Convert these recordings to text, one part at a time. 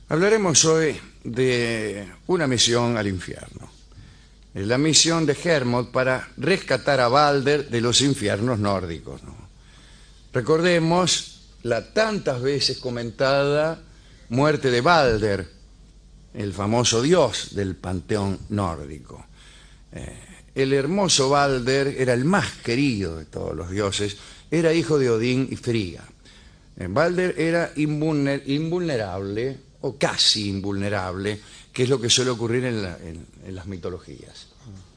Hablaremos hoy de una misión al infierno. Es la misión de Hermod para rescatar a Balder de los infiernos nórdicos, ¿no? Recordemos la tantas veces comentada muerte de Balder, el famoso dios del panteón nórdico. El hermoso Balder era el más querido de todos los dioses, era hijo de Odín y Frigga. Balder era invulnerable, o casi invulnerable, que es lo que suele ocurrir en las mitologías.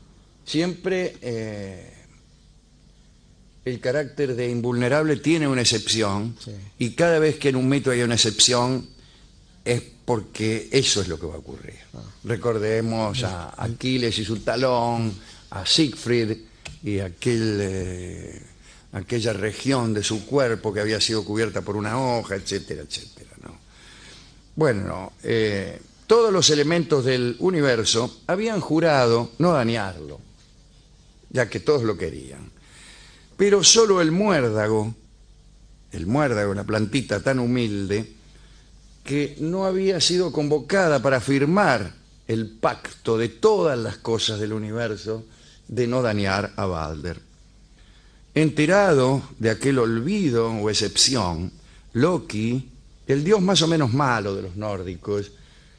Siempre el carácter de invulnerable tiene una excepción, sí. Y cada vez que en un mito hay una excepción es porque eso es lo que va a ocurrir. Recordemos a Aquiles y su talón, a Siegfried y aquella región de su cuerpo que había sido cubierta por una hoja, etcétera, etcétera, ¿no? Bueno, todos los elementos del universo habían jurado no dañarlo, ya que todos lo querían. Pero solo el muérdago, una plantita tan humilde, que no había sido convocada para firmar el pacto de todas las cosas del universo de no dañar a Balder. Enterado de aquel olvido o excepción, Loki, el dios más o menos malo de los nórdicos,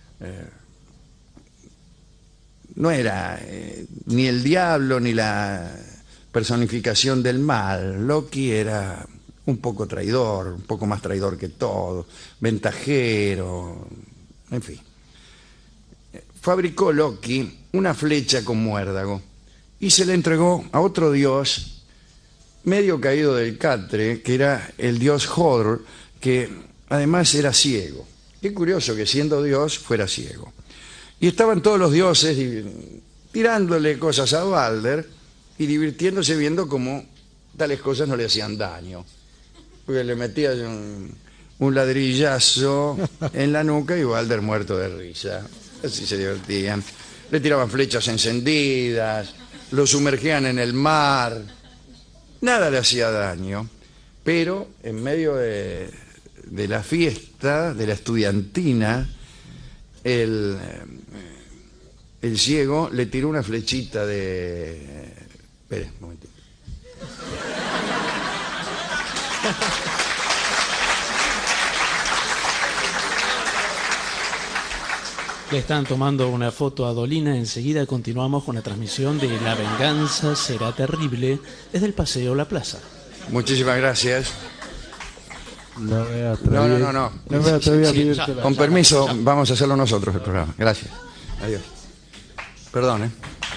no era ni el diablo ni la personificación del mal. Loki era un poco traidor, un poco más traidor que todo, ventajero, en fin. Fabricó Loki una flecha con muérdago y se la entregó a otro dios medio caído del catre, que era el dios Hodr, que además era ciego. Qué curioso que siendo dios fuera ciego. Y estaban todos los dioses tirándole cosas a Balder y divirtiéndose viendo cómo tales cosas no le hacían daño. Porque le metías un ladrillazo en la nuca y Balder muerto de risa. Así se divertían. Le tiraban flechas encendidas, lo sumergían en el mar. Nada le hacía daño. Pero en medio de la fiesta, de la estudiantina, el ciego le tiró una flechita de... Espere, un momentito. Le están tomando una foto a Dolina. Enseguida continuamos con la transmisión de La venganza será terrible desde el Paseo La Plaza. Muchísimas gracias. No. No me atreví a pedirte la... Con permiso, vamos a hacerlo nosotros el programa. Gracias. Adiós. Perdón,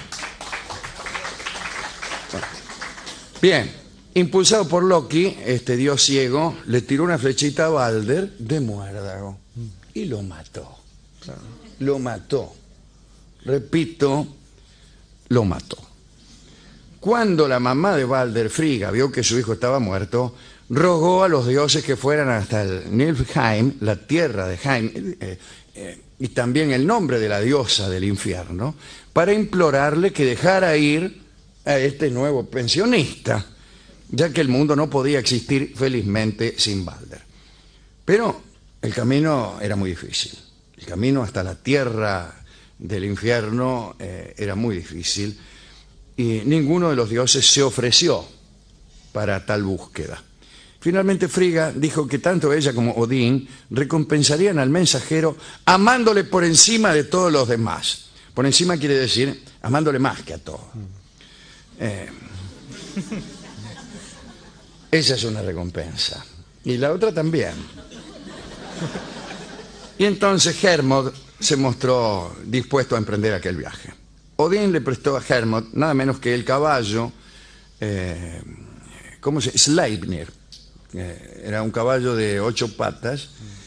Bien, impulsado por Loki, este dios ciego le tiró una flechita a Balder de muérdago y lo mató. Lo mató. Repito, lo mató. Cuando la mamá de Balder, Frigga, vio que su hijo estaba muerto, rogó a los dioses que fueran hasta el Niflheim, la tierra de Heim, y también el nombre de la diosa del infierno, para implorarle que dejara ir a este nuevo pensionista, ya que el mundo no podía existir felizmente sin Balder. Pero el camino era muy difícil. El camino hasta la tierra del infierno era muy difícil y ninguno de los dioses se ofreció para tal búsqueda. Finalmente Frigga dijo que tanto ella como Odín recompensarían al mensajero amándole por encima de todos los demás. Por encima quiere decir amándole más que a todos. Esa es una recompensa. Y la otra también. Y entonces Hermod se mostró dispuesto a emprender aquel viaje. Odín le prestó a Hermod nada menos que el caballo, Sleipnir. Era un caballo de 8 patas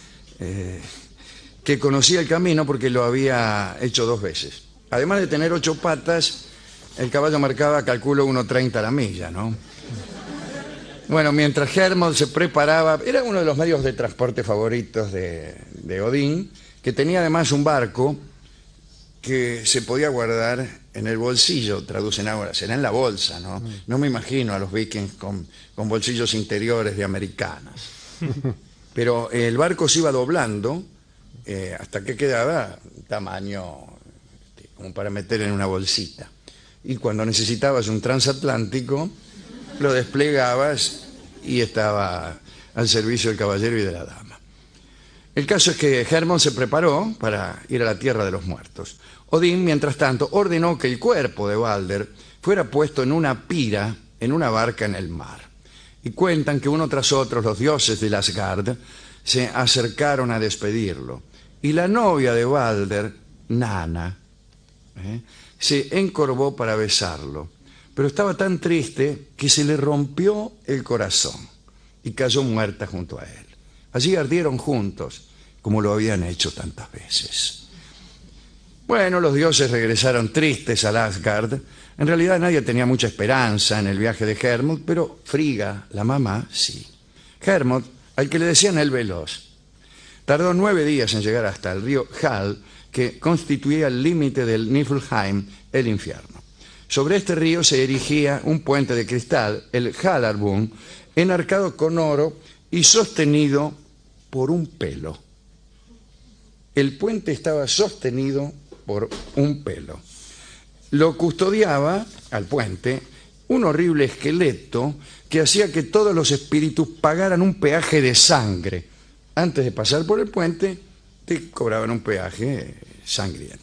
que conocía el camino porque lo había hecho 2 veces. Además de tener 8 patas, el caballo marcaba, calculo, 1.30 la milla, ¿no? Bueno, mientras Hermod se preparaba, era uno de los medios de transporte favoritos de Odín, que tenía además un barco que se podía guardar en el bolsillo, traducen ahora, será en la bolsa, ¿no? No me imagino a los vikings con bolsillos interiores de americanas. Pero el barco se iba doblando hasta que quedaba tamaño como para meter en una bolsita. Y cuando necesitabas un transatlántico, lo desplegabas y estaba al servicio del caballero y de la dama. El caso es que Hermod se preparó para ir a la tierra de los muertos. Odín, mientras tanto, ordenó que el cuerpo de Balder fuera puesto en una pira, en una barca en el mar. Y cuentan que uno tras otro los dioses de Asgard se acercaron a despedirlo. Y la novia de Balder, Nanna, se encorvó para besarlo. Pero estaba tan triste que se le rompió el corazón y cayó muerta junto a él. Allí ardieron juntos, como lo habían hecho tantas veces. Bueno, los dioses regresaron tristes a Asgard. En realidad nadie tenía mucha esperanza en el viaje de Hermod, pero Frigga, la mamá, sí. Hermod, al que le decían el veloz, tardó 9 días en llegar hasta el río Hal, que constituía el límite del Niflheim, el infierno. Sobre este río se erigía un puente de cristal, el Halarbund, enarcado con oro y sostenido por un pelo. El puente estaba sostenido por un pelo. Lo custodiaba al puente un horrible esqueleto que hacía que todos los espíritus pagaran un peaje de sangre. Antes de pasar por el puente, te cobraban un peaje sangriento.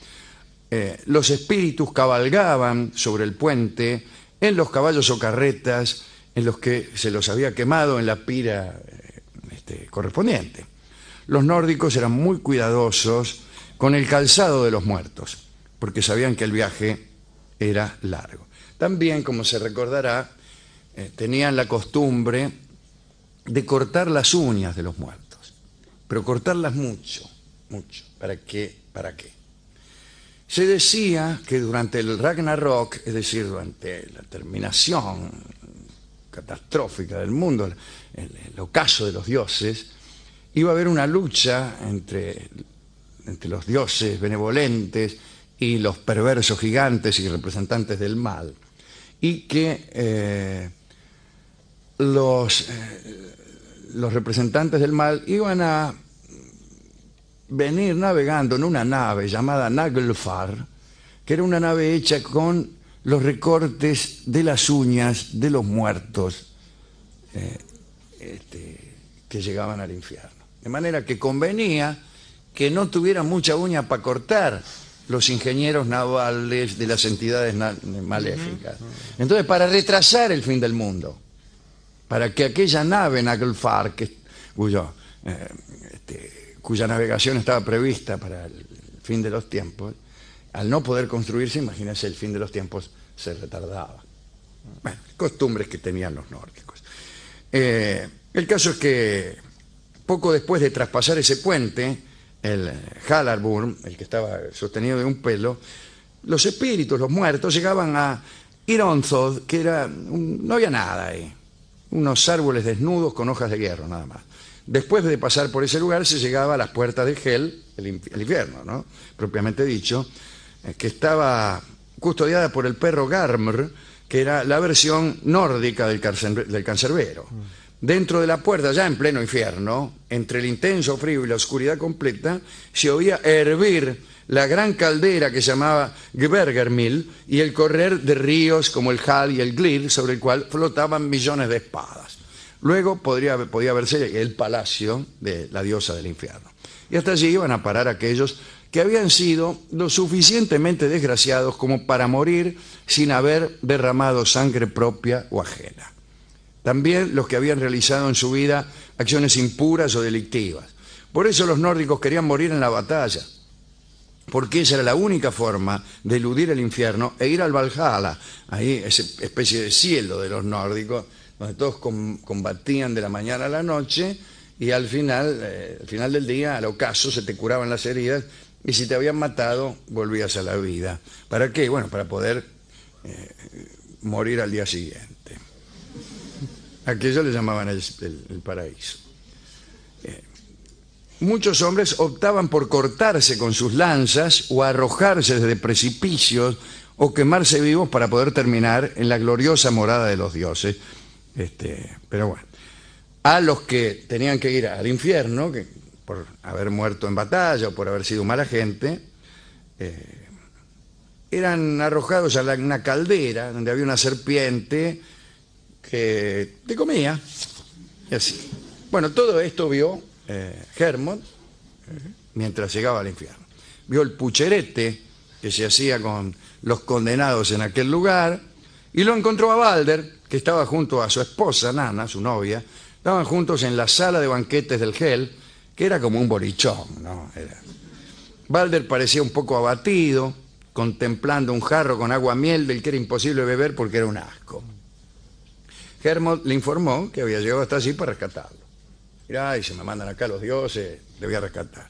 Los espíritus cabalgaban sobre el puente en los caballos o carretas en los que se los había quemado en la pira correspondiente. Los nórdicos eran muy cuidadosos con el calzado de los muertos, porque sabían que el viaje era largo. También, como se recordará, tenían la costumbre de cortar las uñas de los muertos, pero cortarlas mucho, mucho. ¿Para qué? ¿Para qué? Se decía que durante el Ragnarok, es decir, durante la terminación catastrófica del mundo, el ocaso de los dioses, iba a haber una lucha entre los dioses benevolentes y los perversos gigantes y representantes del mal, y que los representantes del mal iban a venir navegando en una nave llamada Naglfar, que era una nave hecha con los recortes de las uñas de los muertos que llegaban al infierno. De manera que convenía que no tuvieran mucha uña para cortar los ingenieros navales de las entidades maléficas. Entonces, para retrasar el fin del mundo, para que aquella nave Naglfar, cuya navegación estaba prevista para el fin de los tiempos, al no poder construirse, imagínense, el fin de los tiempos se retardaba. Bueno, costumbres que tenían los nórdicos. El caso es que poco después de traspasar ese puente, el Halarbund, el que estaba sostenido de un pelo, los espíritus, los muertos, llegaban a Ironzod, que era no había nada ahí, unos árboles desnudos con hojas de hierro, nada más. Después de pasar por ese lugar se llegaba a las puertas de Hel, el infierno, ¿no?, propiamente dicho, que estaba custodiada por el perro Garmr, que era la versión nórdica del cancerbero. Dentro de la puerta, ya en pleno infierno, entre el intenso frío y la oscuridad completa, se oía hervir la gran caldera que se llamaba Gbergermil y el correr de ríos como el Hal y el Glid, sobre el cual flotaban millones de espadas. Luego podía verse el palacio de la diosa del infierno. Y hasta allí iban a parar aquellos que habían sido lo suficientemente desgraciados como para morir sin haber derramado sangre propia o ajena. También los que habían realizado en su vida acciones impuras o delictivas. Por eso los nórdicos querían morir en la batalla, porque esa era la única forma de eludir el infierno e ir al Valhalla, ahí esa especie de cielo de los nórdicos, donde todos combatían de la mañana a la noche y al final del día, al ocaso, se te curaban las heridas y si te habían matado, volvías a la vida. ¿Para qué? Bueno, para poder morir al día siguiente. Aquello le llamaban el paraíso. Muchos hombres optaban por cortarse con sus lanzas o arrojarse desde precipicios o quemarse vivos para poder terminar en la gloriosa morada de los dioses. Pero bueno, a los que tenían que ir al infierno, por haber muerto en batalla o por haber sido mala gente, eran arrojados a una caldera donde había una serpiente que te comía. Y así. Bueno, todo esto vio Hermod mientras llegaba al infierno. Vio el pucherete que se hacía con los condenados en aquel lugar y lo encontró a Balder, que estaba junto a su esposa, Nanna, su novia. Estaban juntos en la sala de banquetes del Hel, que era como un bolichón, ¿no? Balder parecía un poco abatido, contemplando un jarro con agua miel del que era imposible beber porque era un asco. Hermod le informó que había llegado hasta allí para rescatarlo. Mirá, y se me mandan acá los dioses, le voy a rescatar.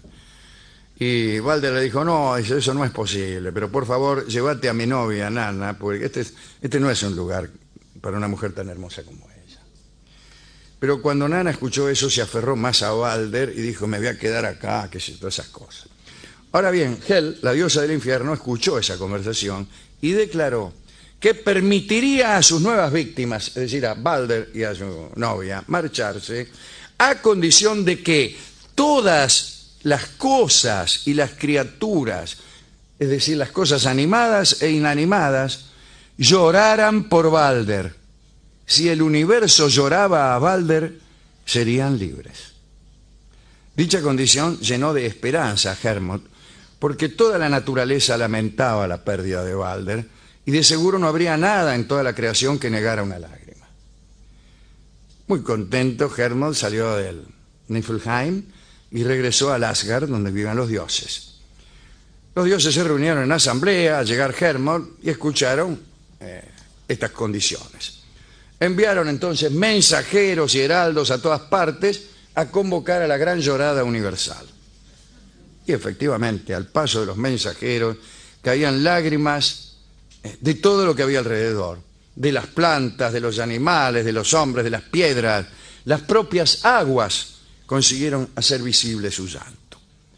Y Balder le dijo, no, eso no es posible, pero por favor, llévate a mi novia, Nanna, porque este no es un lugar para una mujer tan hermosa como ella. Pero cuando Nanna escuchó eso, se aferró más a Balder y dijo, me voy a quedar acá, que sé, todas esas cosas. Ahora bien, Hel, la diosa del infierno, escuchó esa conversación y declaró que permitiría a sus nuevas víctimas, es decir, a Balder y a su novia, marcharse, a condición de que todas las cosas y las criaturas, es decir, las cosas animadas e inanimadas, lloraran por Balder. Si el universo lloraba a Balder, serían libres. Dicha condición llenó de esperanza a Hermod, porque toda la naturaleza lamentaba la pérdida de Balder, y de seguro no habría nada en toda la creación que negara una lágrima. Muy contento, Hermod salió del Niflheim y regresó al Asgard, donde vivían los dioses. Los dioses se reunieron en asamblea al llegar Hermod y escucharon estas condiciones. Enviaron entonces mensajeros y heraldos a todas partes a convocar a la gran llorada universal. Y efectivamente, al paso de los mensajeros, caían lágrimas de todo lo que había alrededor, de las plantas, de los animales, de los hombres, de las piedras. Las propias aguas consiguieron hacer visible su llanto.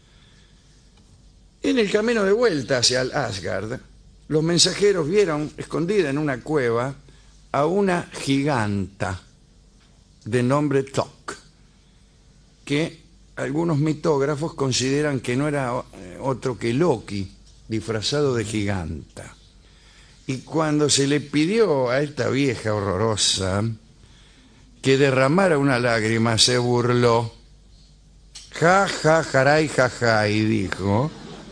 En el camino de vuelta hacia el Asgard, los mensajeros vieron escondida en una cueva a una giganta de nombre Thok, que algunos mitógrafos consideran que no era otro que Loki, disfrazado de giganta. Y cuando se le pidió a esta vieja horrorosa que derramara una lágrima, se burló. Ja, ja, jaray, ja, ja, y dijo,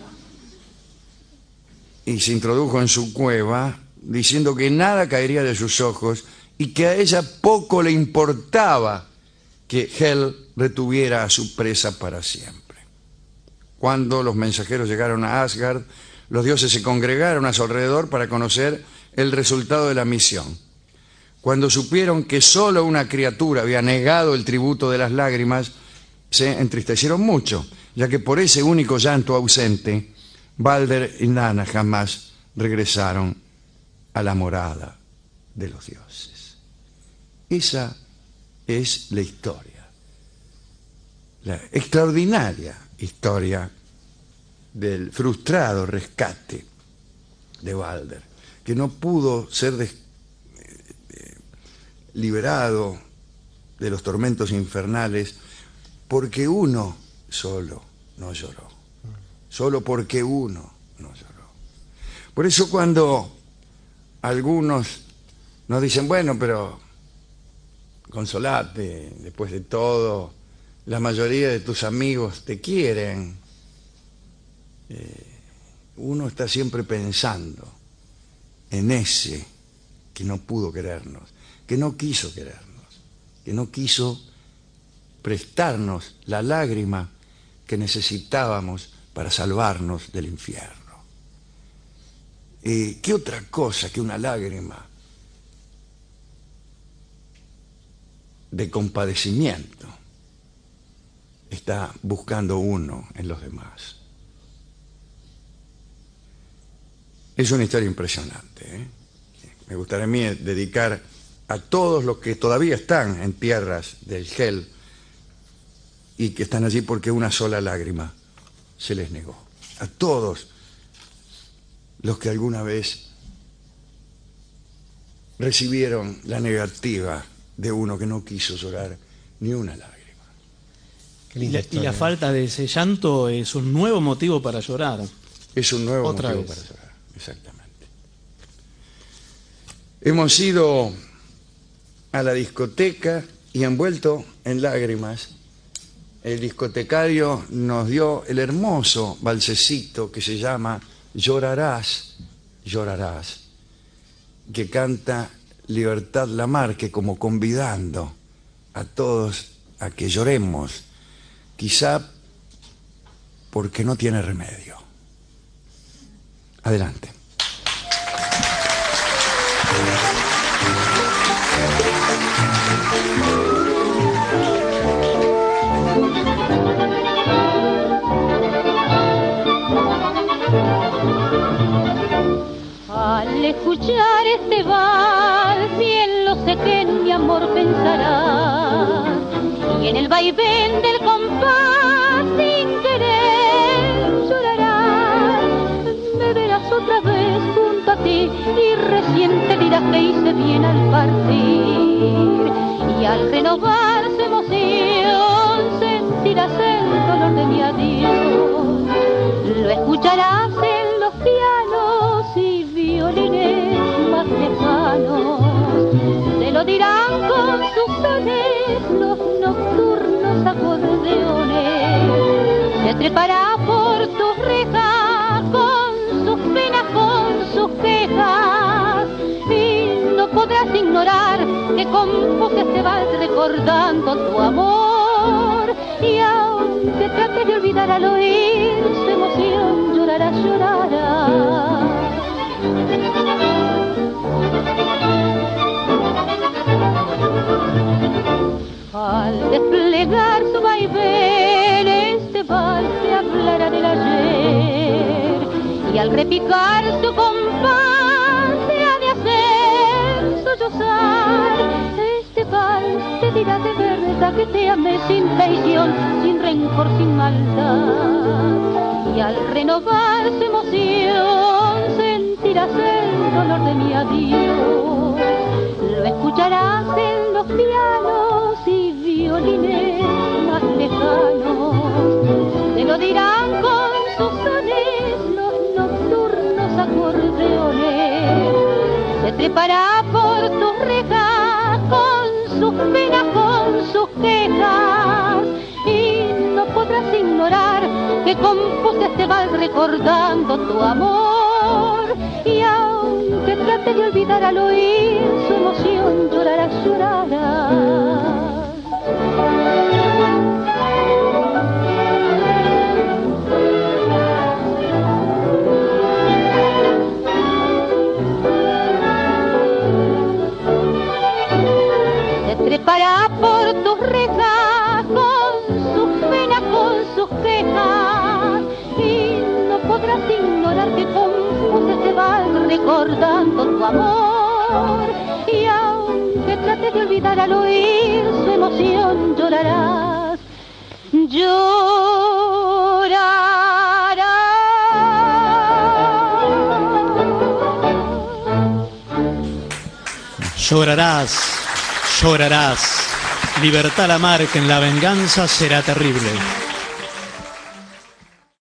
y se introdujo en su cueva, diciendo que nada caería de sus ojos y que a ella poco le importaba que Hel retuviera a su presa para siempre. Cuando los mensajeros llegaron a Asgard, los dioses se congregaron a su alrededor para conocer el resultado de la misión. Cuando supieron que solo una criatura había negado el tributo de las lágrimas, se entristecieron mucho, ya que por ese único llanto ausente, Balder y Nanna jamás regresaron a la morada de los dioses. Esa es la historia, la extraordinaria historia del frustrado rescate de Balder, que no pudo ser liberado de los tormentos infernales porque uno solo no lloró. Solo porque uno no lloró. Por eso cuando algunos nos dicen, bueno, pero consolate, después de todo, la mayoría de tus amigos te quieren. Uno está siempre pensando en ese que no pudo querernos, que no quiso querernos, que no quiso prestarnos la lágrima que necesitábamos para salvarnos del infierno. ¿Qué otra cosa que una lágrima de compadecimiento está buscando uno en los demás? Es una historia impresionante, ¿eh? Me gustaría a mí dedicar a todos los que todavía están en tierras del Hel y que están allí porque una sola lágrima se les negó. A todos los que alguna vez recibieron la negativa de uno que no quiso llorar ni una lágrima. Qué linda Y historia. la falta de ese llanto es un nuevo motivo para llorar. Es un nuevo Otra motivo vez. para llorar. Exactamente. Hemos ido a la discoteca y envuelto en lágrimas, el discotecario nos dio el hermoso valsecito que se llama Llorarás, llorarás, que canta Libertad Lamarque como convidando a todos a que lloremos, quizá porque no tiene remedio. Adelante. Al escuchar este vals, bien lo sé que en mi amor pensarás, y en el vaivén del compás sin querer llorarás. Me verás otra vez junto a ti y recién te dirás que hice bien al partir, y al renovar su emoción sentirás el dolor de mi adiós. Lo escucharás en los pianos y violines más lejanos, te lo dirán con sus sones los nocturnos acordeones. Se trepará por tus rejas con sus penas, con sus quejas, y no podrás ignorar que compuse este vals recordando tu amor. Y aunque trates de olvidar al oír su emoción, llorarás, llorarás. Al desplegar su vaivén, este vals te hablará del ayer, y al repicar su compás te ha de hacer sollozar. Este vals te dirá de verdad que te amé sin traición, sin rencor, sin maldad, y al renovar su emoción sentirás el dolor de mi adiós. Lo escucharás en los pianos y violines más lejanos, te lo dirán con sus sones los nocturnos acordeones. Se trepará por tus rejas con sus penas, con sus quejas, y no podrás ignorar que compuse este vals recordando tu amor. Y aunque trate de olvidar al oír su emoción, llorarás, llorarás. Se trepará por tus rejas con sus penas, con sus quejas, y no podrás ignorar que compuse este vals recordando tu amor. Y aunque trates de olvidar al oír su emoción, llorarás, Llorarás, llorarás. Libertad Lamarque en La venganza será terrible.